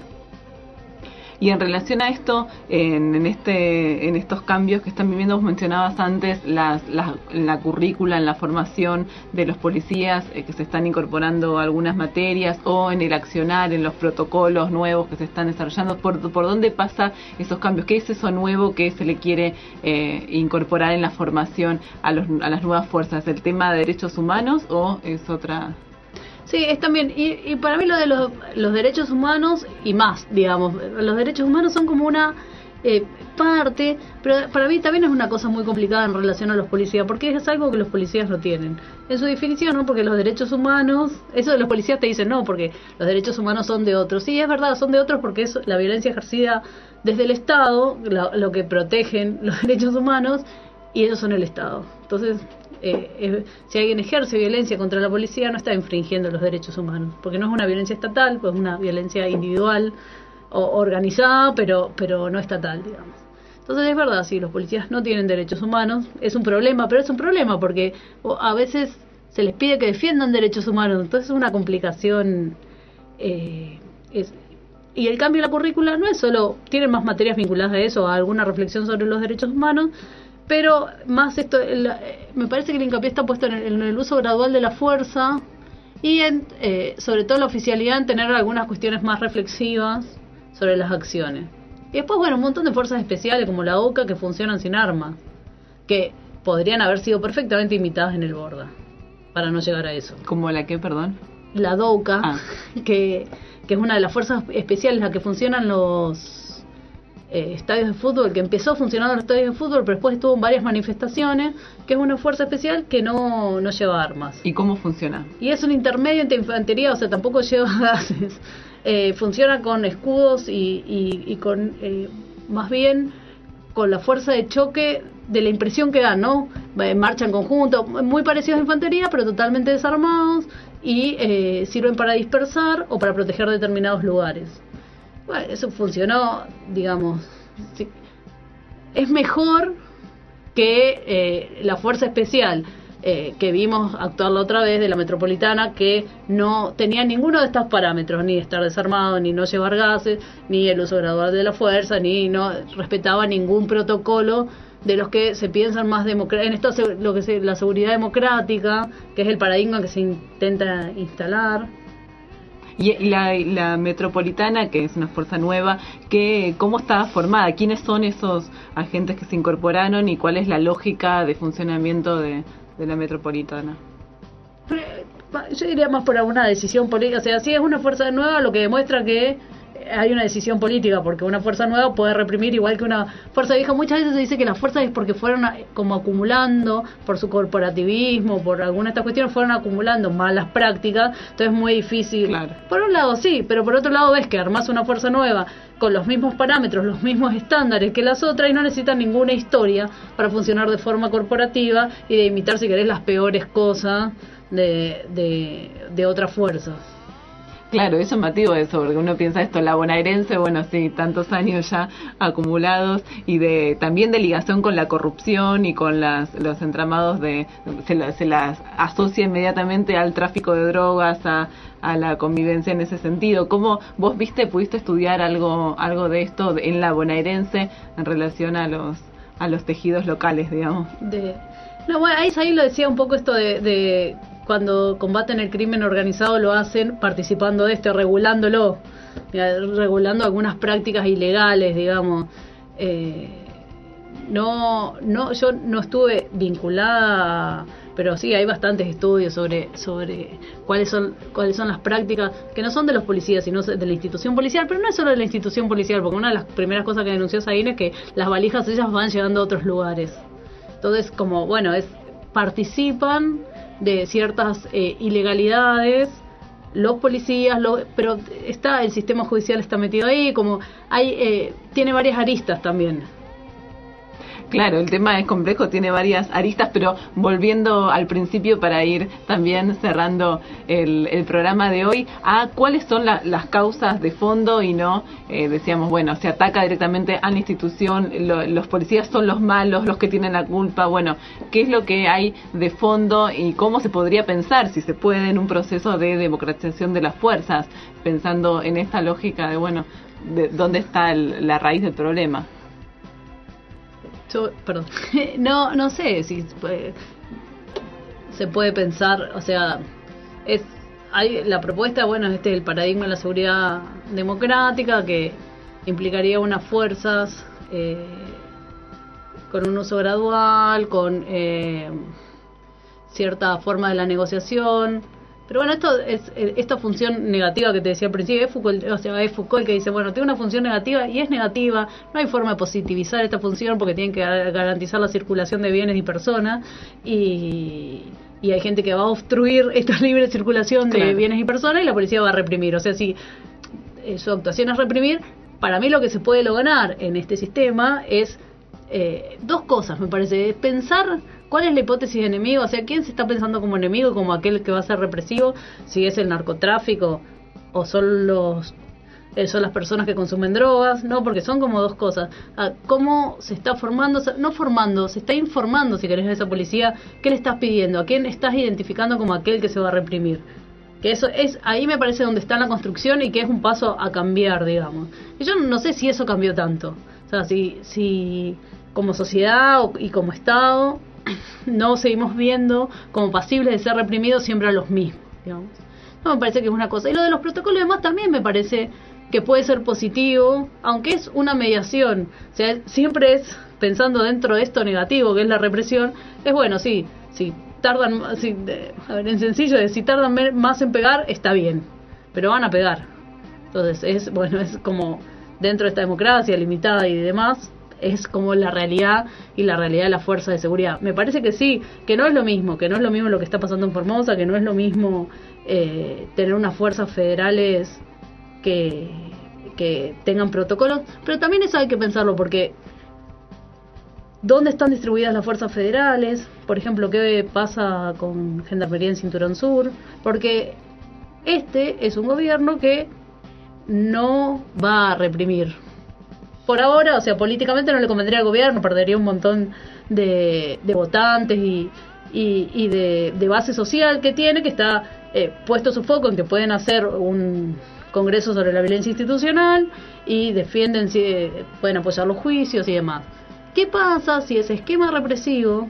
Y en relación a esto, en, en este en estos cambios que están viviendo, vos mencionabas antes las, las, la currícula, en la formación de los policías, eh, que se están incorporando algunas materias, o en el accionar, en los protocolos nuevos que se están desarrollando. ¿Por, por dónde pasa esos cambios? ¿Qué es eso nuevo que se le quiere eh, incorporar en la formación a, los, a las nuevas fuerzas? ¿El tema de derechos humanos o es otra...? Sí, es también, y, y para mí lo de los, los derechos humanos y más, digamos, los derechos humanos son como una eh, parte, pero para mí también es una cosa muy complicada en relación a los policías, porque es algo que los policías no tienen. En su definición, ¿no? Porque los derechos humanos, eso de los policías te dicen no, porque los derechos humanos son de otros. Sí, es verdad, son de otros porque es la violencia ejercida desde el Estado, lo, lo que protegen los derechos humanos, y ellos son el Estado. Entonces... Eh, eh, si alguien ejerce violencia contra la policía no está infringiendo los derechos humanos, porque no es una violencia estatal, pues es una violencia individual o organizada, pero pero no estatal, digamos. Entonces es verdad, sí, los policías no tienen derechos humanos, es un problema, pero es un problema porque a veces se les pide que defiendan derechos humanos, entonces es una complicación. Eh, es, y el cambio de la currícula no es solo, tienen más materias vinculadas a eso, a alguna reflexión sobre los derechos humanos, pero más esto, el, me parece que el hincapié está puesto en el, en el uso gradual de la fuerza y en, eh, sobre todo la oficialidad en tener algunas cuestiones más reflexivas sobre las acciones. Y después, bueno, un montón de fuerzas especiales como la OCA que funcionan sin armas, que podrían haber sido perfectamente imitadas en el Borda, para no llegar a eso. ¿Como la que, perdón? La DOCA, ah. que, que es una de las fuerzas especiales, la que funcionan los... Eh, estadios de fútbol, que empezó funcionando en los estadios de fútbol, pero después estuvo en varias manifestaciones, que es una fuerza especial que no, no lleva armas. ¿Y cómo funciona? Y es un intermedio entre infantería, o sea, tampoco lleva gases. Eh, funciona con escudos y, y, y con, eh, más bien, con la fuerza de choque de la impresión que dan, ¿no? Eh, marcha en conjunto, muy parecidos a infantería, pero totalmente desarmados, y eh, sirven para dispersar o para proteger determinados lugares. Bueno, eso funcionó, digamos, sí. Es mejor que eh, la fuerza especial eh, que vimos actuar la otra vez de la Metropolitana, que no tenía ninguno de estos parámetros, ni estar desarmado, ni no llevar gases, ni el uso gradual de la fuerza, ni no respetaba ningún protocolo de los que se piensan más democráticos, en esto lo que es la seguridad democrática, que es el paradigma que se intenta instalar. Y la, la Metropolitana, que es una fuerza nueva, que ¿cómo está formada? ¿Quiénes son esos agentes que se incorporaron y cuál es la lógica de funcionamiento de, de la Metropolitana? Yo diría más por alguna decisión política. O sea, si es una fuerza nueva, lo que demuestra que hay una decisión política, porque una fuerza nueva puede reprimir igual que una fuerza vieja. Muchas veces se dice que las fuerzas es porque fueron como acumulando, por su corporativismo, por alguna de estas cuestiones, fueron acumulando malas prácticas, entonces es muy difícil. Claro. Por un lado sí, pero por otro lado ves que armás una fuerza nueva con los mismos parámetros, los mismos estándares que las otras, y no necesitan ninguna historia para funcionar de forma corporativa y de imitar, si querés, las peores cosas de, de, de otras fuerzas. Claro, es llamativo eso, porque uno piensa esto, la bonaerense, bueno, sí, tantos años ya acumulados, y de también de ligación con la corrupción y con las los entramados de, se, la, se las asocia inmediatamente al tráfico de drogas, a, a la convivencia en ese sentido. ¿Cómo vos viste, pudiste estudiar algo algo de esto en la bonaerense en relación a los a los tejidos locales, digamos? De, no, bueno, ahí, ahí lo decía un poco esto de... de cuando combaten el crimen organizado lo hacen participando de esto, regulándolo, regulando algunas prácticas ilegales, digamos. Eh, no, no, yo no estuve vinculada, pero sí hay bastantes estudios sobre sobre cuáles son cuáles son las prácticas que no son de los policías, sino de la institución policial, pero no es solo de la institución policial, porque una de las primeras cosas que denunció Saín es que las valijas ellas van llegando a otros lugares. Entonces, como bueno, es participan de ciertas eh, ilegalidades los policías, los, pero está el sistema judicial está metido ahí, como hay eh, tiene varias aristas también. Claro, el tema es complejo, tiene varias aristas, pero volviendo al principio para ir también cerrando el, el programa de hoy, a cuáles son la, las causas de fondo y no, eh, decíamos, bueno, se ataca directamente a la institución, lo, los policías son los malos, los que tienen la culpa, bueno, ¿qué es lo que hay de fondo y cómo se podría pensar, si se puede, en un proceso de democratización de las fuerzas, pensando en esta lógica de, bueno, de dónde está el, la raíz del problema? Yo, perdón, no, no sé si puede, se puede pensar, o sea, es hay la propuesta, bueno, este es el paradigma de la seguridad democrática que implicaría unas fuerzas eh, con un uso gradual, con eh, cierta forma de la negociación. Pero bueno, esto es esta función negativa que te decía al principio, es Foucault, o sea, es Foucault el que dice, bueno, tiene una función negativa y es negativa, no hay forma de positivizar esta función porque tienen que garantizar la circulación de bienes y personas y, y hay gente que va a obstruir esta libre circulación de claro. bienes y personas y la policía va a reprimir. O sea, si eh, su actuación es reprimir, para mí lo que se puede lograr en este sistema es eh, dos cosas, me parece, es pensar cuál es la hipótesis de enemigo, o sea, quién se está pensando como enemigo, como aquel que va a ser represivo, si es el narcotráfico o son los eh, son las personas que consumen drogas, no, porque son como dos cosas. Ah, cómo se está formando, no formando, se está informando, si querés, a esa policía, qué le estás pidiendo, a quién estás identificando como aquel que se va a reprimir. Que eso es, ahí me parece donde está la construcción y que es un paso a cambiar, digamos. Y yo no sé si eso cambió tanto, o sea, si, si como sociedad y como Estado no seguimos viendo como pasibles de ser reprimidos siempre a los mismos, digamos. No, me parece que es una cosa. Y lo de los protocolos demás también me parece que puede ser positivo, aunque es una mediación. O sea, siempre es pensando dentro de esto negativo, que es la represión. Es bueno, sí, si tardan, si, a ver, en sencillo, si tardan más en pegar, está bien, pero van a pegar. Entonces, es bueno, es como dentro de esta democracia limitada y demás, es como la realidad y la realidad de la fuerza de seguridad. Me parece que sí, que no es lo mismo, que no es lo mismo lo que está pasando en Formosa, que no es lo mismo eh, tener unas fuerzas federales que, que tengan protocolos, pero también eso hay que pensarlo, porque ¿dónde están distribuidas las fuerzas federales? Por ejemplo, ¿qué pasa con Gendarmería en Cinturón Sur? Porque este es un gobierno que no va a reprimir. Por ahora, o sea, políticamente no le convendría al gobierno, perdería un montón de, de votantes y, y, y de, de base social que tiene, que está eh, puesto su foco en que pueden hacer un congreso sobre la violencia institucional y defienden, si eh, pueden apoyar los juicios y demás. ¿Qué pasa si ese esquema represivo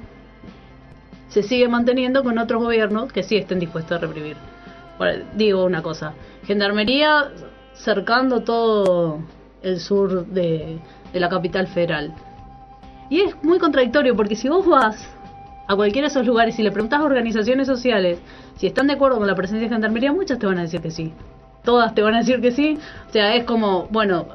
se sigue manteniendo con otros gobiernos que sí estén dispuestos a reprimir? Bueno, digo una cosa, Gendarmería cercando todo el sur de, de la capital federal. Y es muy contradictorio, porque si vos vas a cualquiera de esos lugares y le preguntás a organizaciones sociales si están de acuerdo con la presencia de Gendarmería, muchas te van a decir que sí. Todas te van a decir que sí. O sea, es como, bueno,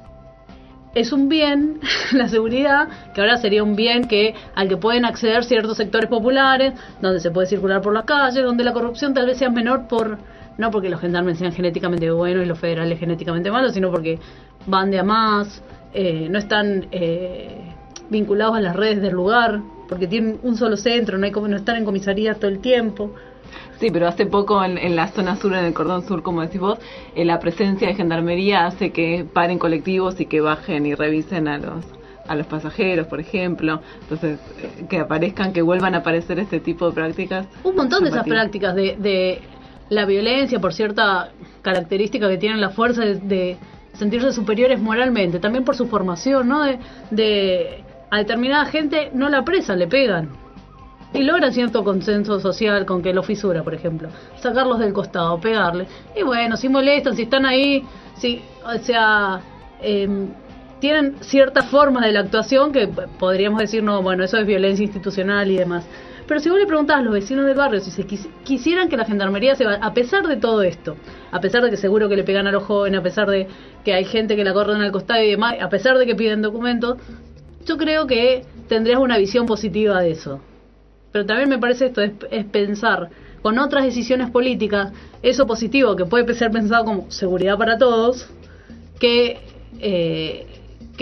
es un bien, la seguridad, que ahora sería un bien que al que pueden acceder ciertos sectores populares, donde se puede circular por las calles, donde la corrupción tal vez sea menor por... no porque los gendarmes sean genéticamente buenos y los federales genéticamente malos, sino porque van de a más, eh, no están eh, vinculados a las redes del lugar, porque tienen un solo centro, no hay como no están en comisarías todo el tiempo. Sí, pero hace poco en, en la zona sur, en el cordón sur, como decís vos, eh, la presencia de Gendarmería hace que paren colectivos y que bajen y revisen a los a los pasajeros, por ejemplo. Entonces, eh, que aparezcan, que vuelvan a aparecer este tipo de prácticas. Un montón de esas prácticas de... de la violencia por cierta característica que tienen la fuerza de, de sentirse superiores moralmente, también por su formación, ¿no? De, de a determinada gente no la apresan, le pegan y logran cierto consenso social con que lo fisura, por ejemplo, sacarlos del costado, pegarle, y bueno, si molestan, si están ahí, si, o sea, eh, tienen ciertas formas de la actuación que podríamos decir, no, bueno, eso es violencia institucional y demás. Pero si vos le preguntás a los vecinos del barrio si se quis- quisieran que la Gendarmería se va, a pesar de todo esto, a pesar de que seguro que le pegan a los jóvenes, a pesar de que hay gente que la corren al costado y demás, a pesar de que piden documentos, yo creo que tendrías una visión positiva de eso. Pero también me parece esto, es, es pensar con otras decisiones políticas, eso positivo que puede ser pensado como seguridad para todos, que, eh, que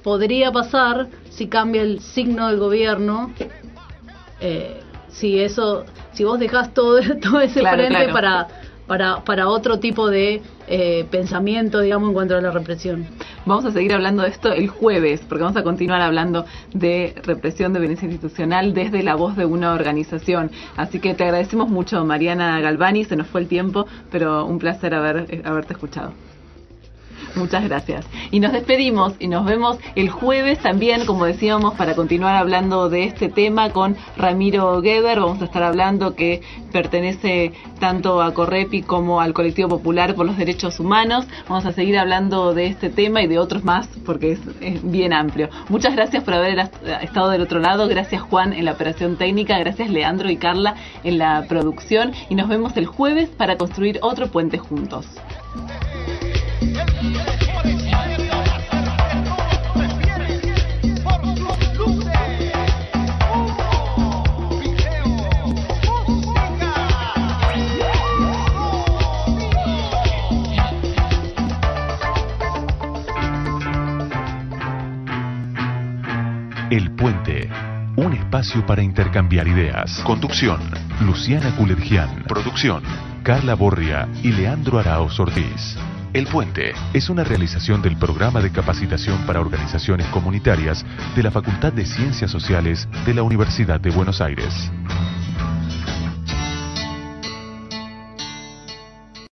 podría pasar si cambia el signo del gobierno, eh, si eso, si vos dejás todo, todo ese Claro, frente claro. para para para otro tipo de eh, pensamiento, digamos, en cuanto a la represión. Vamos a seguir hablando de esto el jueves, porque vamos a continuar hablando de represión, de violencia institucional desde la voz de una organización. Así que te agradecemos mucho, Mariana Galvani, se nos fue el tiempo, pero un placer haber eh, haberte escuchado. Muchas gracias. Y nos despedimos y nos vemos el jueves también, como decíamos, para continuar hablando de este tema con Ramiro Geber. Vamos a estar hablando que pertenece tanto a Correpi como al Colectivo Popular por los Derechos Humanos. Vamos a seguir hablando de este tema y de otros más porque es, es bien amplio. Muchas gracias por haber estado del otro lado. Gracias, Juan, en la operación técnica. Gracias, Leandro y Carla, en la producción. Y nos vemos el jueves para construir otro puente juntos. El Puente, un espacio para intercambiar ideas. Conducción, Luciana Culergian. Producción, Carla Borria y Leandro Araoz Ortiz. El Puente es una realización del Programa de Capacitación para Organizaciones Comunitarias de la Facultad de Ciencias Sociales de la Universidad de Buenos Aires.